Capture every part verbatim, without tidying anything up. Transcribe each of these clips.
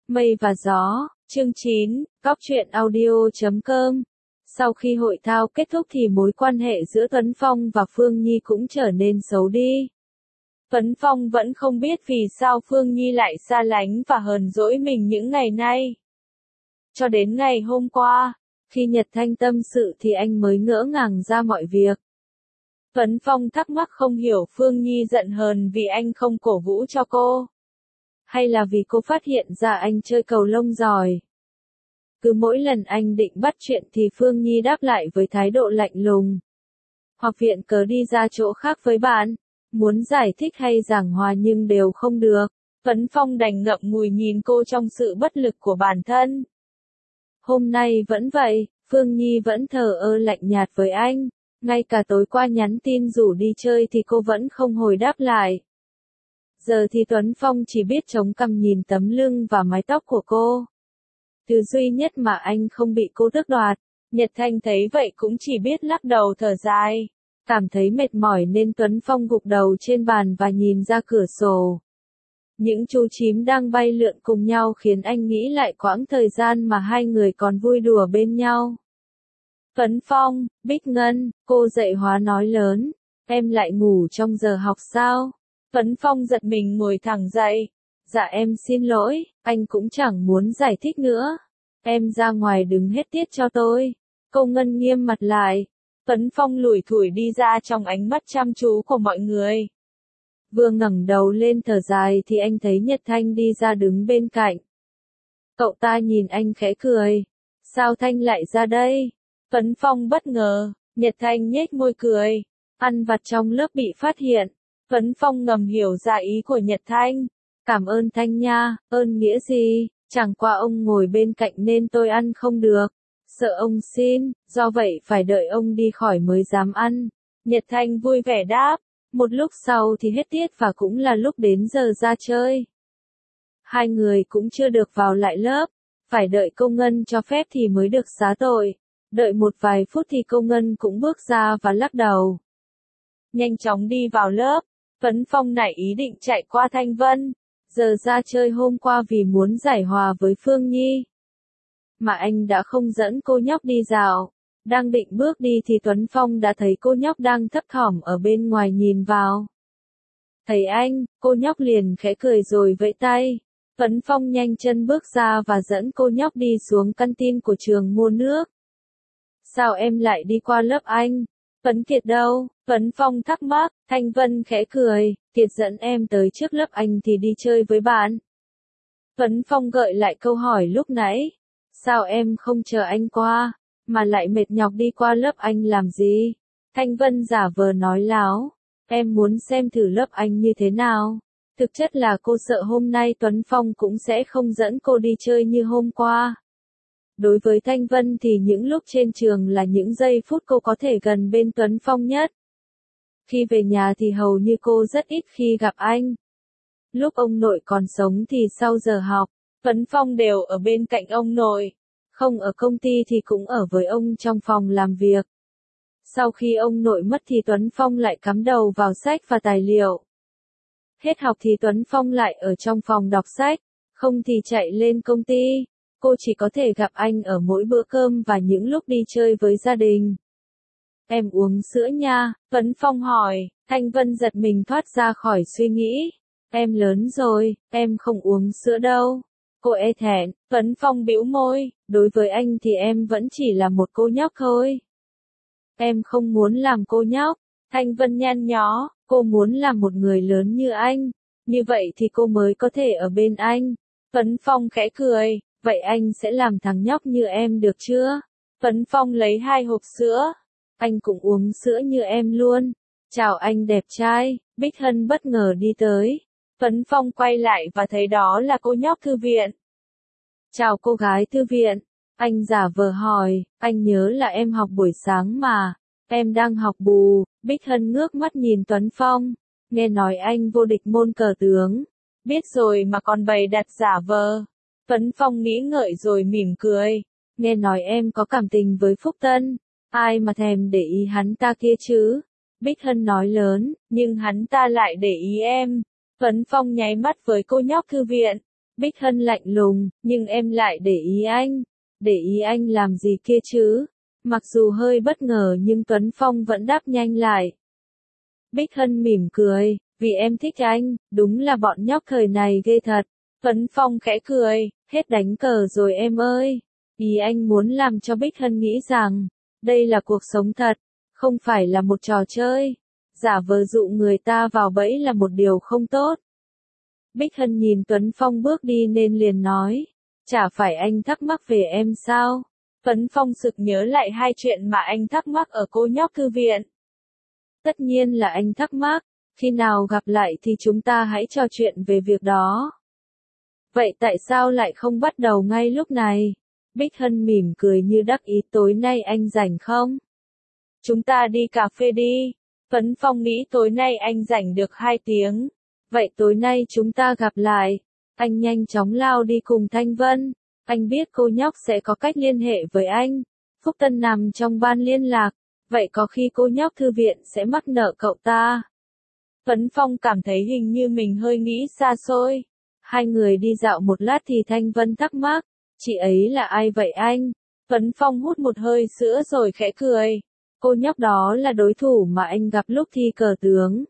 Mây và gió, chương chín, góc truyện audio chấm com. Sau khi hội thao kết thúc thì mối quan hệ giữa Tuấn Phong và Phương Nhi cũng trở nên xấu đi. Tuấn Phong vẫn không biết vì sao Phương Nhi lại xa lánh và hờn dỗi mình những ngày nay. Cho đến ngày hôm qua, khi Nhật Thanh tâm sự thì anh mới ngỡ ngàng ra mọi việc. Tuấn Phong thắc mắc không hiểu Phương Nhi giận hờn vì anh không cổ vũ cho cô. Hay là vì cô phát hiện ra anh chơi cầu lông giỏi. Cứ mỗi lần anh định bắt chuyện thì Phương Nhi đáp lại với thái độ lạnh lùng. Hoặc viện cớ đi ra chỗ khác với bạn, muốn giải thích hay giảng hòa nhưng đều không được. Tuấn Phong đành ngậm ngùi nhìn cô trong sự bất lực của bản thân. Hôm nay vẫn vậy, Phương Nhi vẫn thờ ơ lạnh nhạt với anh. Ngay cả tối qua nhắn tin rủ đi chơi thì cô vẫn không hồi đáp lại. Giờ thì Tuấn Phong chỉ biết chống cằm nhìn tấm lưng và mái tóc của cô. Thứ duy nhất mà anh không bị cô tước đoạt. Nhật Thanh thấy vậy cũng chỉ biết lắc đầu thở dài. Cảm thấy mệt mỏi nên Tuấn Phong gục đầu trên bàn và nhìn ra cửa sổ. Những chú chím đang bay lượn cùng nhau khiến anh nghĩ lại quãng thời gian mà hai người còn vui đùa bên nhau. Tuấn Phong, Bích Ngân, cô dạy hóa nói lớn. Em lại ngủ trong giờ học sao? Tuấn Phong giật mình ngồi thẳng dậy. Dạ em xin lỗi, anh cũng chẳng muốn giải thích nữa. Em ra ngoài đứng hết tiết cho tôi. Cô Ngân nghiêm mặt lại. Tuấn Phong lủi thủi đi ra trong ánh mắt chăm chú của mọi người. Vừa ngẩng đầu lên thở dài thì anh thấy Nhật Thanh đi ra đứng bên cạnh. Cậu ta nhìn anh khẽ cười. Sao Thanh lại ra đây? Tuấn Phong bất ngờ. Nhật Thanh nhếch môi cười. Ăn vặt trong lớp bị phát hiện. Tuấn Phong ngầm hiểu ra ý của Nhật Thanh. Cảm ơn Thanh nha, ơn nghĩa gì, chẳng qua ông ngồi bên cạnh nên tôi ăn không được. Sợ ông xin, do vậy phải đợi ông đi khỏi mới dám ăn. Nhật Thanh vui vẻ đáp. Một lúc sau thì hết tiết và cũng là lúc đến giờ ra chơi. Hai người cũng chưa được vào lại lớp. Phải đợi cô Ngân cho phép thì mới được xá tội. Đợi một vài phút thì cô Ngân cũng bước ra và lắc đầu. Nhanh chóng đi vào lớp. Tuấn Phong nảy ý định chạy qua Thanh Vân. Giờ ra chơi hôm qua vì muốn giải hòa với Phương Nhi. Mà anh đã không dẫn cô nhóc đi dạo. Đang định bước đi thì Tuấn Phong đã thấy cô nhóc đang thấp thỏm ở bên ngoài nhìn vào. Thấy anh, cô nhóc liền khẽ cười rồi vẫy tay. Tuấn Phong nhanh chân bước ra và dẫn cô nhóc đi xuống căn tin của trường mua nước. Sao em lại đi qua lớp anh? Tuấn Kiệt đâu? Tuấn Phong thắc mắc. Thanh Vân khẽ cười. Kiệt dẫn em tới trước lớp anh thì đi chơi với bạn. Tuấn Phong gợi lại câu hỏi lúc nãy. Sao em không chờ anh qua, mà lại mệt nhọc đi qua lớp anh làm gì? Thanh Vân giả vờ nói láo. Em muốn xem thử lớp anh như thế nào. Thực chất là cô sợ hôm nay Tuấn Phong cũng sẽ không dẫn cô đi chơi như hôm qua. Đối với Thanh Vân thì những lúc trên trường là những giây phút cô có thể gần bên Tuấn Phong nhất. Khi về nhà thì hầu như cô rất ít khi gặp anh. Lúc ông nội còn sống thì sau giờ học, Tuấn Phong đều ở bên cạnh ông nội. Không ở công ty thì cũng ở với ông trong phòng làm việc. Sau khi ông nội mất thì Tuấn Phong lại cắm đầu vào sách và tài liệu. Hết học thì Tuấn Phong lại ở trong phòng đọc sách, không thì chạy lên công ty. Cô chỉ có thể gặp anh ở mỗi bữa cơm và những lúc đi chơi với gia đình. Em uống sữa nha, Tuấn Phong hỏi. Thanh Vân giật mình thoát ra khỏi suy nghĩ. Em lớn rồi, em không uống sữa đâu. Cô e thẹn. Tuấn Phong bĩu môi. Đối với anh thì em vẫn chỉ là một cô nhóc thôi. Em không muốn làm cô nhóc. Thanh Vân nhăn nhó. Cô muốn làm một người lớn như anh. Như vậy thì cô mới có thể ở bên anh. Tuấn Phong khẽ cười. Vậy anh sẽ làm thằng nhóc như em được chưa? Tuấn Phong lấy hai hộp sữa. Anh cũng uống sữa như em luôn. Chào anh đẹp trai. Bích Hân bất ngờ đi tới. Tuấn Phong quay lại và thấy đó là cô nhóc thư viện. Chào cô gái thư viện. Anh giả vờ hỏi. Anh nhớ là em học buổi sáng mà. Em đang học bù. Bích Hân ngước mắt nhìn Tuấn Phong. Nghe nói anh vô địch môn cờ tướng. Biết rồi mà còn bày đặt giả vờ. Tuấn Phong nghĩ ngợi rồi mỉm cười. Nghe nói em có cảm tình với Phúc Tân. Ai mà thèm để ý hắn ta kia chứ? Bích Hân nói lớn, nhưng hắn ta lại để ý em. Tuấn Phong nháy mắt với cô nhóc thư viện. Bích Hân lạnh lùng, nhưng em lại để ý anh. Để ý anh làm gì kia chứ? Mặc dù hơi bất ngờ nhưng Tuấn Phong vẫn đáp nhanh lại. Bích Hân mỉm cười, vì em thích anh, đúng là bọn nhóc thời này ghê thật. Tuấn Phong khẽ cười, hết đánh cờ rồi em ơi. Ý anh muốn làm cho Bích Hân nghĩ rằng, đây là cuộc sống thật, không phải là một trò chơi. Giả vờ dụ người ta vào bẫy là một điều không tốt. Bích Hân nhìn Tuấn Phong bước đi nên liền nói, chả phải anh thắc mắc về em sao? Tuấn Phong sực nhớ lại hai chuyện mà anh thắc mắc ở cô nhóc thư viện. Tất nhiên là anh thắc mắc, khi nào gặp lại thì chúng ta hãy trò chuyện về việc đó. Vậy tại sao lại không bắt đầu ngay lúc này? Bích Hân mỉm cười như đắc ý, tối nay anh rảnh không? Chúng ta đi cà phê đi. Tuấn Phong nghĩ tối nay anh rảnh được hai tiếng. Vậy tối nay chúng ta gặp lại. Anh nhanh chóng lao đi cùng Thanh Vân. Anh biết cô nhóc sẽ có cách liên hệ với anh. Phúc Tân nằm trong ban liên lạc. Vậy có khi cô nhóc thư viện sẽ mắc nợ cậu ta. Tuấn Phong cảm thấy hình như mình hơi nghĩ xa xôi. Hai người đi dạo một lát thì Thanh Vân thắc mắc. Chị ấy là ai vậy anh? Tuấn Phong hút một hơi sữa rồi khẽ cười. Cô nhóc đó là đối thủ mà anh gặp lúc thi cờ tướng.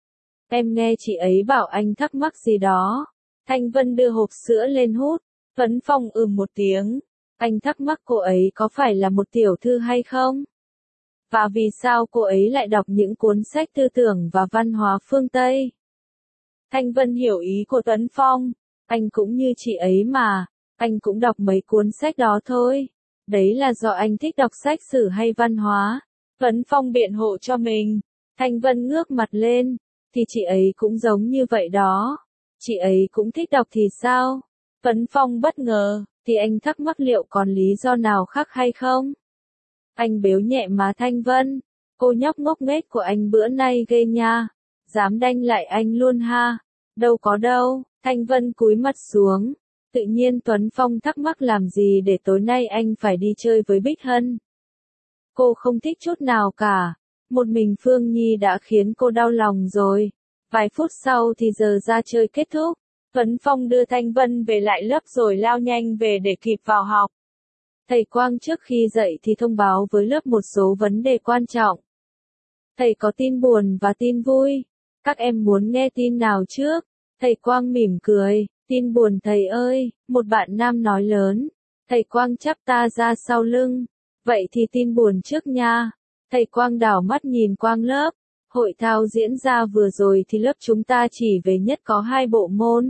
Em nghe chị ấy bảo anh thắc mắc gì đó. Thanh Vân đưa hộp sữa lên hút. Tuấn Phong ừm một tiếng. Anh thắc mắc cô ấy có phải là một tiểu thư hay không? Và vì sao cô ấy lại đọc những cuốn sách tư tưởng và văn hóa phương Tây? Thanh Vân hiểu ý của Tuấn Phong. Anh cũng như chị ấy mà. Anh cũng đọc mấy cuốn sách đó thôi. Đấy là do anh thích đọc sách sử hay văn hóa. Tuấn Phong biện hộ cho mình. Thanh Vân ngước mặt lên. Thì chị ấy cũng giống như vậy đó. Chị ấy cũng thích đọc thì sao? Tuấn Phong bất ngờ. Thì anh thắc mắc liệu còn lý do nào khác hay không? Anh bếu nhẹ má Thanh Vân. Cô nhóc ngốc nghếch của anh bữa nay ghê nha. Dám đanh lại anh luôn ha. Đâu có đâu. Thanh Vân cúi mặt xuống. Tự nhiên Tuấn Phong thắc mắc làm gì để tối nay anh phải đi chơi với Bích Hân. Cô không thích chút nào cả. Một mình Phương Nhi đã khiến cô đau lòng rồi. Vài phút sau thì giờ ra chơi kết thúc. Tuấn Phong đưa Thanh Vân về lại lớp rồi lao nhanh về để kịp vào học. Thầy Quang trước khi dạy thì thông báo với lớp một số vấn đề quan trọng. Thầy có tin buồn và tin vui. Các em muốn nghe tin nào trước? Thầy Quang mỉm cười. Tin buồn thầy ơi, một bạn nam nói lớn. Thầy Quang chắp ta ra sau lưng. Vậy thì tin buồn trước nha. Thầy Quang đảo mắt nhìn quang lớp. Hội thao diễn ra vừa rồi thì lớp chúng ta chỉ về nhất có hai bộ môn.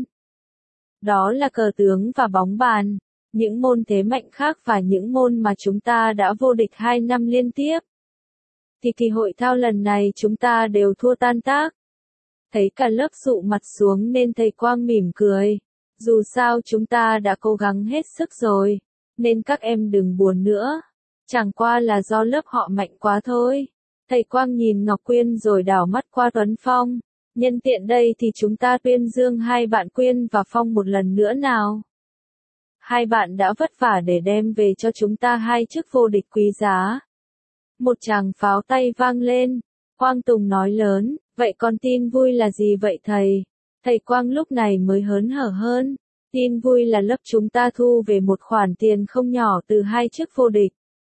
Đó là cờ tướng và bóng bàn. Những môn thế mạnh khác và những môn mà chúng ta đã vô địch hai năm liên tiếp. Thì kỳ hội thao lần này chúng ta đều thua tan tác. Thấy cả lớp sụ mặt xuống nên thầy Quang mỉm cười. Dù sao chúng ta đã cố gắng hết sức rồi, nên các em đừng buồn nữa. Chẳng qua là do lớp họ mạnh quá thôi. Thầy Quang nhìn Ngọc Quyên rồi đảo mắt qua Tuấn Phong. Nhân tiện đây thì chúng ta tuyên dương hai bạn Quyên và Phong một lần nữa nào. Hai bạn đã vất vả để đem về cho chúng ta hai chức vô địch quý giá. Một tràng pháo tay vang lên. Quang Tùng nói lớn, vậy con tin vui là gì vậy thầy? Thầy Quang lúc này mới hớn hở hơn. Tin vui là lớp chúng ta thu về một khoản tiền không nhỏ từ hai chức vô địch.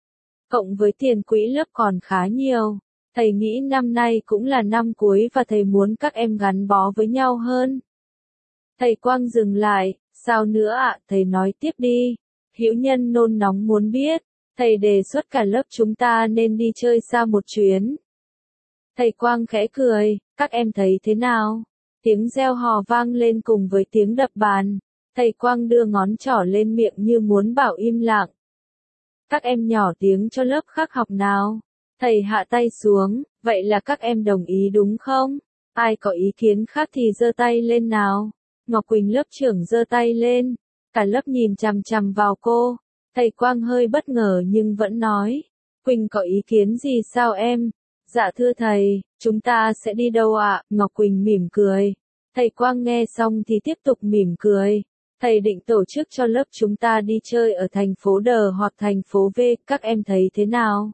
Cộng với tiền quỹ lớp còn khá nhiều. Thầy nghĩ năm nay cũng là năm cuối và thầy muốn các em gắn bó với nhau hơn. Thầy Quang dừng lại, sao nữa ạ, à? Thầy nói tiếp đi. Hữu Nhân nôn nóng muốn biết. Thầy đề xuất cả lớp chúng ta nên đi chơi xa một chuyến. Thầy Quang khẽ cười, các em thấy thế nào? Tiếng reo hò vang lên cùng với tiếng đập bàn. Thầy Quang đưa ngón trỏ lên miệng như muốn bảo im lặng. Các em nhỏ tiếng cho lớp khác học nào. Thầy hạ tay xuống, vậy là các em đồng ý đúng không? Ai có ý kiến khác thì giơ tay lên nào. Ngọc Quỳnh lớp trưởng giơ tay lên. Cả lớp nhìn chằm chằm vào cô. Thầy Quang hơi bất ngờ nhưng vẫn nói. Quỳnh có ý kiến gì sao em? Dạ thưa thầy, chúng ta sẽ đi đâu ạ? À? Ngọc Quỳnh mỉm cười. Thầy Quang nghe xong thì tiếp tục mỉm cười. Thầy định tổ chức cho lớp chúng ta đi chơi ở thành phố D hoặc thành phố V, các em thấy thế nào?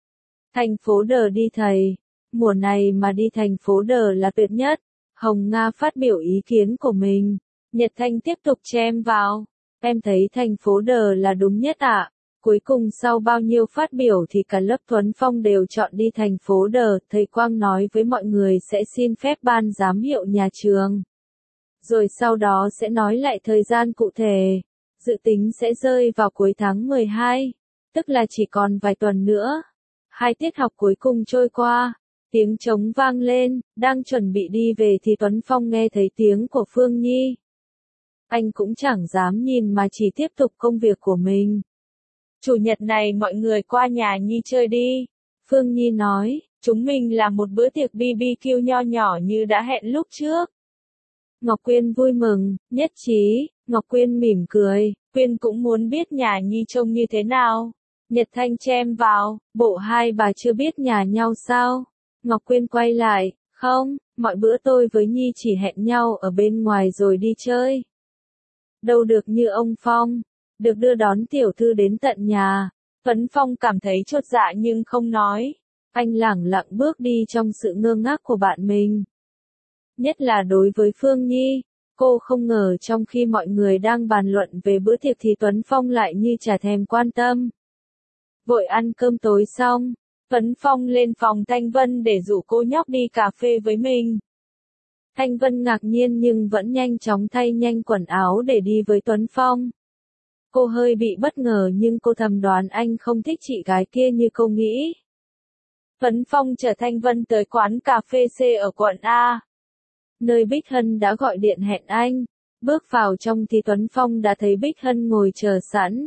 Thành phố D đi thầy. Mùa này mà đi thành phố D là tuyệt nhất. Hồng Nga phát biểu ý kiến của mình. Nhật Thanh tiếp tục chen vào. Em thấy thành phố đờ là đúng nhất ạ. Cuối cùng sau bao nhiêu phát biểu thì cả lớp Tuấn Phong đều chọn đi thành phố đờ. Thầy Quang nói với mọi người sẽ xin phép ban giám hiệu nhà trường. Rồi sau đó sẽ nói lại thời gian cụ thể. Dự tính sẽ rơi vào cuối tháng mười hai. Tức là chỉ còn vài tuần nữa. Hai tiết học cuối cùng trôi qua. Tiếng trống vang lên, đang chuẩn bị đi về thì Tuấn Phong nghe thấy tiếng của Phương Nhi. Anh cũng chẳng dám nhìn mà chỉ tiếp tục công việc của mình. Chủ nhật này mọi người qua nhà Nhi chơi đi. Phương Nhi nói, chúng mình làm một bữa tiệc bi bi kiu nho nhỏ như đã hẹn lúc trước. Ngọc Quyên vui mừng, nhất trí, Ngọc Quyên mỉm cười, Quyên cũng muốn biết nhà Nhi trông như thế nào. Nhật Thanh chen vào, bộ hai bà chưa biết nhà nhau sao? Ngọc Quyên quay lại, không, mọi bữa tôi với Nhi chỉ hẹn nhau ở bên ngoài rồi đi chơi. Đâu được như ông Phong, được đưa đón tiểu thư đến tận nhà. Tuấn Phong cảm thấy chột dạ nhưng không nói. Anh lẳng lặng bước đi trong sự ngơ ngác của bạn mình. Nhất là đối với Phương Nhi, cô không ngờ trong khi mọi người đang bàn luận về bữa tiệc thì Tuấn Phong lại như chả thèm quan tâm. Vội ăn cơm tối xong, Tuấn Phong lên phòng Thanh Vân để rủ cô nhóc đi cà phê với mình. Thanh Vân ngạc nhiên nhưng vẫn nhanh chóng thay nhanh quần áo để đi với Tuấn Phong. Cô hơi bị bất ngờ nhưng cô thầm đoán anh không thích chị gái kia như cô nghĩ. Tuấn Phong chở Thanh Vân tới quán cà phê C ở quận A. Nơi Bích Hân đã gọi điện hẹn anh. Bước vào trong thì Tuấn Phong đã thấy Bích Hân ngồi chờ sẵn.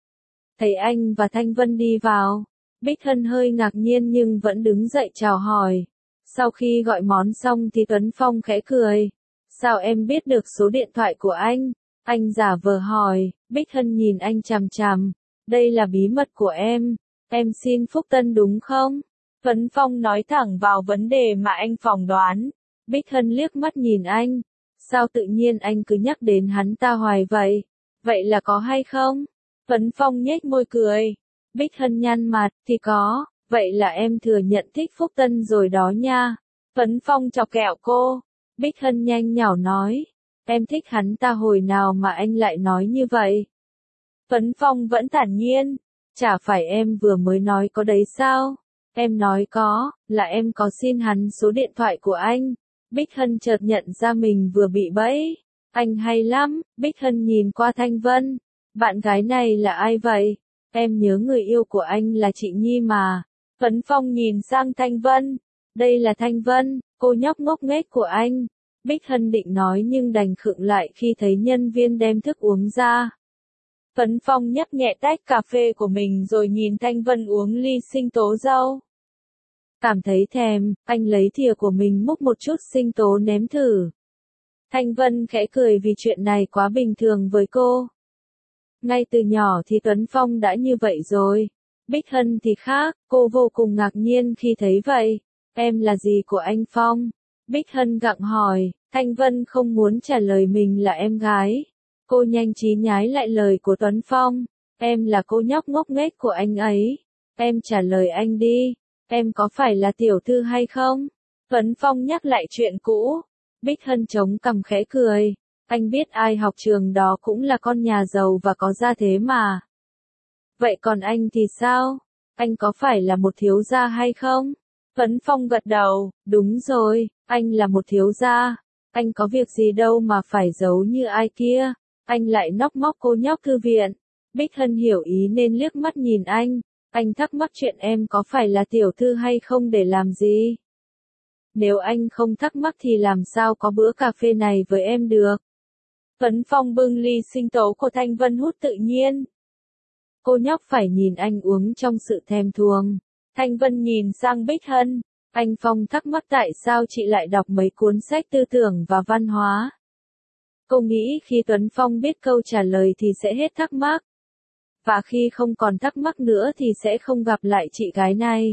Thấy anh và Thanh Vân đi vào, Bích Hân hơi ngạc nhiên nhưng vẫn đứng dậy chào hỏi. Sau khi gọi món xong thì Tuấn Phong khẽ cười. Sao em biết được số điện thoại của anh? Anh giả vờ hỏi, Bích Hân nhìn anh chằm chằm. Đây là bí mật của em. Em xin Phúc Tân đúng không? Tuấn Phong nói thẳng vào vấn đề mà anh phỏng đoán. Bích Hân liếc mắt nhìn anh. Sao tự nhiên anh cứ nhắc đến hắn ta hoài vậy? Vậy là có hay không? Tuấn Phong nhếch môi cười. Bích Hân nhăn mặt, thì có, vậy là em thừa nhận thích Phúc Tân rồi đó nha. Tuấn Phong chọc kẹo cô. Bích Hân nhanh nhảu nói. Em thích hắn ta hồi nào mà anh lại nói như vậy? Tuấn Phong vẫn thản nhiên. Chả phải em vừa mới nói có đấy sao? Em nói có, là em có xin hắn số điện thoại của anh. Bích Hân chợt nhận ra mình vừa bị bẫy. Anh hay lắm, Bích Hân nhìn qua Thanh Vân. Bạn gái này là ai vậy? Em nhớ người yêu của anh là chị Nhi mà. Tuấn Phong nhìn sang Thanh Vân. Đây là Thanh Vân, cô nhóc ngốc nghếch của anh. Bích Hân định nói nhưng đành khựng lại khi thấy nhân viên đem thức uống ra. Tuấn Phong nhấp nhẹ tách cà phê của mình rồi nhìn Thanh Vân uống ly sinh tố dâu. Cảm thấy thèm, anh lấy thìa của mình múc một chút sinh tố nếm thử. Thanh Vân khẽ cười vì chuyện này quá bình thường với cô. Ngay từ nhỏ thì Tuấn Phong đã như vậy rồi. Bích Hân thì khác, cô vô cùng ngạc nhiên khi thấy vậy. Em là gì của anh Phong? Bích Hân gặng hỏi, Thanh Vân không muốn trả lời mình là em gái. Cô nhanh trí nhái lại lời của Tuấn Phong. Em là cô nhóc ngốc nghếch của anh ấy. Em trả lời anh đi. Em có phải là tiểu thư hay không? Tuấn Phong nhắc lại chuyện cũ. Bích Hân chống cằm khẽ cười. Anh biết ai học trường đó cũng là con nhà giàu và có gia thế mà. Vậy còn anh thì sao? Anh có phải là một thiếu gia hay không? Tuấn Phong gật đầu, đúng rồi, anh là một thiếu gia. Anh có việc gì đâu mà phải giấu như ai kia. Anh lại nóc móc cô nhóc thư viện. Bích Hân hiểu ý nên liếc mắt nhìn anh. Anh thắc mắc chuyện em có phải là tiểu thư hay không để làm gì? Nếu anh không thắc mắc thì làm sao có bữa cà phê này với em được? Tuấn Phong bưng ly sinh tố của Thanh Vân hút tự nhiên. Cô nhóc phải nhìn anh uống trong sự thèm thuồng. Thanh Vân nhìn sang Bích Hân. Anh Phong thắc mắc tại sao chị lại đọc mấy cuốn sách tư tưởng và văn hóa. Cô nghĩ khi Tuấn Phong biết câu trả lời thì sẽ hết thắc mắc. Và khi không còn thắc mắc nữa thì sẽ không gặp lại chị gái này.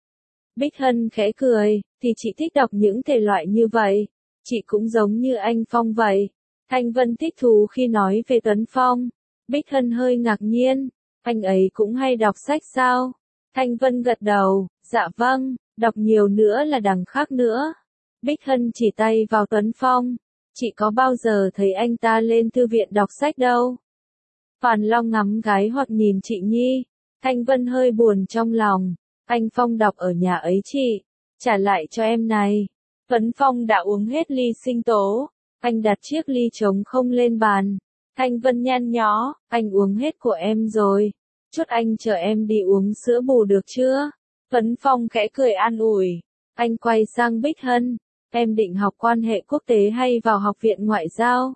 Bích Hân khẽ cười, thì chị thích đọc những thể loại như vậy. Chị cũng giống như anh Phong vậy. Thanh Vân thích thú khi nói về Tuấn Phong. Bích Hân hơi ngạc nhiên. Anh ấy cũng hay đọc sách sao? Thanh Vân gật đầu, dạ vâng, đọc nhiều nữa là đằng khác nữa. Bích Hân chỉ tay vào Tuấn Phong. chị có bao giờ thấy anh ta lên thư viện đọc sách đâu. Phàn Long ngắm gái hoặc nhìn chị Nhi. Thanh Vân hơi buồn trong lòng. Anh Phong đọc ở nhà ấy chị. Trả lại cho em này. Tuấn Phong đã uống hết ly sinh tố. Anh đặt chiếc ly trống không lên bàn. Thanh Vân nhăn nhó. Anh uống hết của em rồi. Chút anh chờ em đi uống sữa bù được chưa? Tuấn Phong khẽ cười an ủi. Anh quay sang Bích Hân. Em định học quan hệ quốc tế hay vào học viện ngoại giao?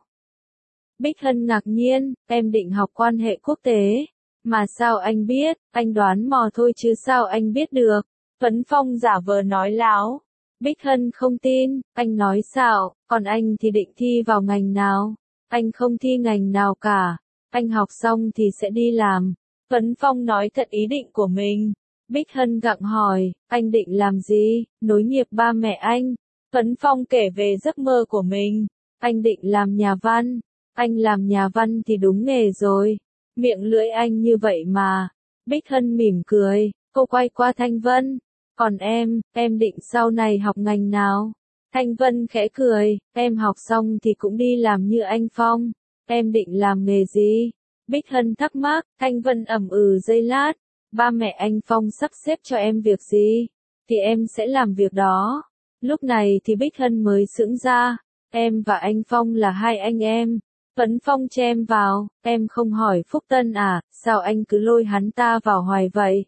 Bích Hân ngạc nhiên. Em định học quan hệ quốc tế. Mà sao anh biết? Anh đoán mò thôi chứ sao anh biết được? Tuấn Phong giả vờ nói láo. Bích Hân không tin. Anh nói sao? Còn anh thì định thi vào ngành nào? Anh không thi ngành nào cả. Anh học xong thì sẽ đi làm. Tuấn Phong nói thật ý định của mình. Bích Hân gặng hỏi. Anh định làm gì? Nối nghiệp ba mẹ anh. Tuấn Phong kể về giấc mơ của mình. Anh định làm nhà văn. Anh làm nhà văn thì đúng nghề rồi. Miệng lưỡi anh như vậy mà. Bích Hân mỉm cười. Cô quay qua Thanh Vân. Còn em, em định sau này học ngành nào? Thanh Vân khẽ cười. Em học xong thì cũng đi làm như anh Phong. Em định làm nghề gì? Bích Hân thắc mắc. Thanh Vân ậm ừ giây lát. Ba mẹ anh Phong sắp xếp cho em việc gì? Thì em sẽ làm việc đó. Lúc này thì Bích Hân mới sững ra. Em và anh Phong là hai anh em. Tuấn Phong chen vào. Em không hỏi Phúc Tân à? Sao anh cứ lôi hắn ta vào hoài vậy?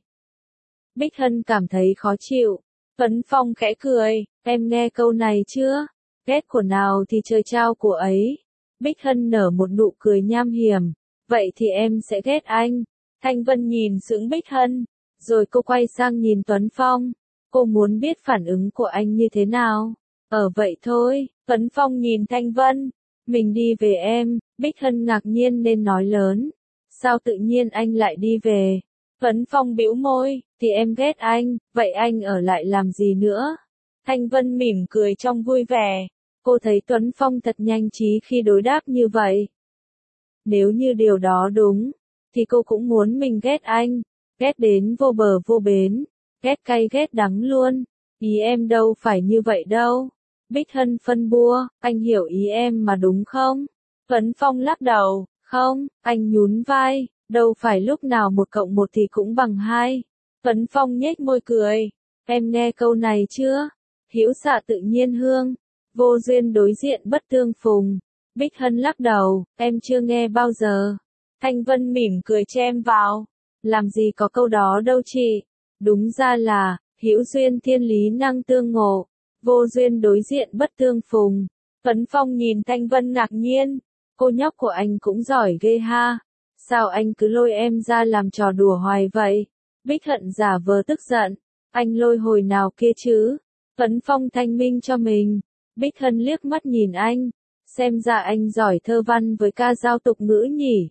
Bích Hân cảm thấy khó chịu. Tuấn Phong khẽ cười. Em nghe câu này chưa? Ghét của nào thì trời trao của ấy. Bích Hân nở một nụ cười nham hiểm. Vậy thì em sẽ ghét anh. Thanh Vân nhìn sững Bích Hân. Rồi cô quay sang nhìn Tuấn Phong. Cô muốn biết phản ứng của anh như thế nào. Ở vậy thôi. Tuấn Phong nhìn Thanh Vân. Mình đi về em. Bích Hân ngạc nhiên nên nói lớn. Sao tự nhiên anh lại đi về? Tuấn Phong bĩu môi. Thì em ghét anh. Vậy anh ở lại làm gì nữa? Thanh Vân mỉm cười trong vui vẻ. Cô thấy Tuấn Phong thật nhanh trí khi đối đáp như vậy. Nếu như điều đó đúng, thì cô cũng muốn mình ghét anh. Ghét đến vô bờ vô bến. Ghét cay ghét đắng luôn. Ý em đâu phải như vậy đâu. Bích Hân phân bua. Anh hiểu ý em mà đúng không? Tuấn Phong lắc đầu. Không, anh nhún vai. Đâu phải lúc nào một cộng một thì cũng bằng hai. Tuấn Phong nhếch môi cười. Em nghe câu này chưa? Hữu xạ tự nhiên hương. Vô duyên đối diện bất tương phùng. Bích Hân lắc đầu. Em chưa nghe bao giờ. Thanh Vân mỉm cười chen vào. Làm gì có câu đó đâu chị. Đúng ra là, hữu duyên thiên lý năng tương ngộ. Vô duyên đối diện bất tương phùng. Tuấn Phong nhìn Thanh Vân ngạc nhiên. Cô nhóc của anh cũng giỏi ghê ha. Sao anh cứ lôi em ra làm trò đùa hoài vậy? Bích Hận giả vờ tức giận. Anh lôi hồi nào kia chứ? Tuấn Phong thanh minh cho mình. Bích Hân liếc mắt nhìn anh. Xem ra anh giỏi thơ văn với ca dao tục ngữ nhỉ.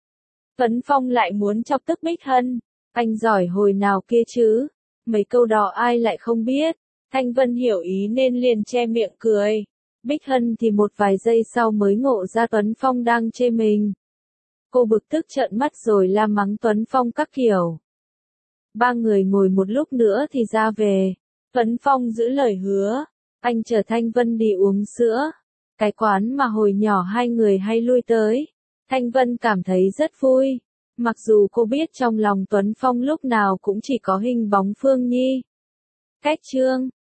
Tuấn Phong lại muốn chọc tức Bích Hân. Anh giỏi hồi nào kia chứ? Mấy câu đó ai lại không biết. Thanh Vân hiểu ý nên liền che miệng cười. Bích Hân thì một vài giây sau mới ngộ ra Tuấn Phong đang chê mình. Cô bực tức trợn mắt rồi la mắng Tuấn Phong các kiểu. Ba người ngồi một lúc nữa thì ra về. Tuấn Phong giữ lời hứa. Anh chở Thanh Vân đi uống sữa. Cái quán mà hồi nhỏ hai người hay lui tới. Thanh Vân cảm thấy rất vui. Mặc dù cô biết trong lòng Tuấn Phong lúc nào cũng chỉ có hình bóng Phương Nhi. Cách chương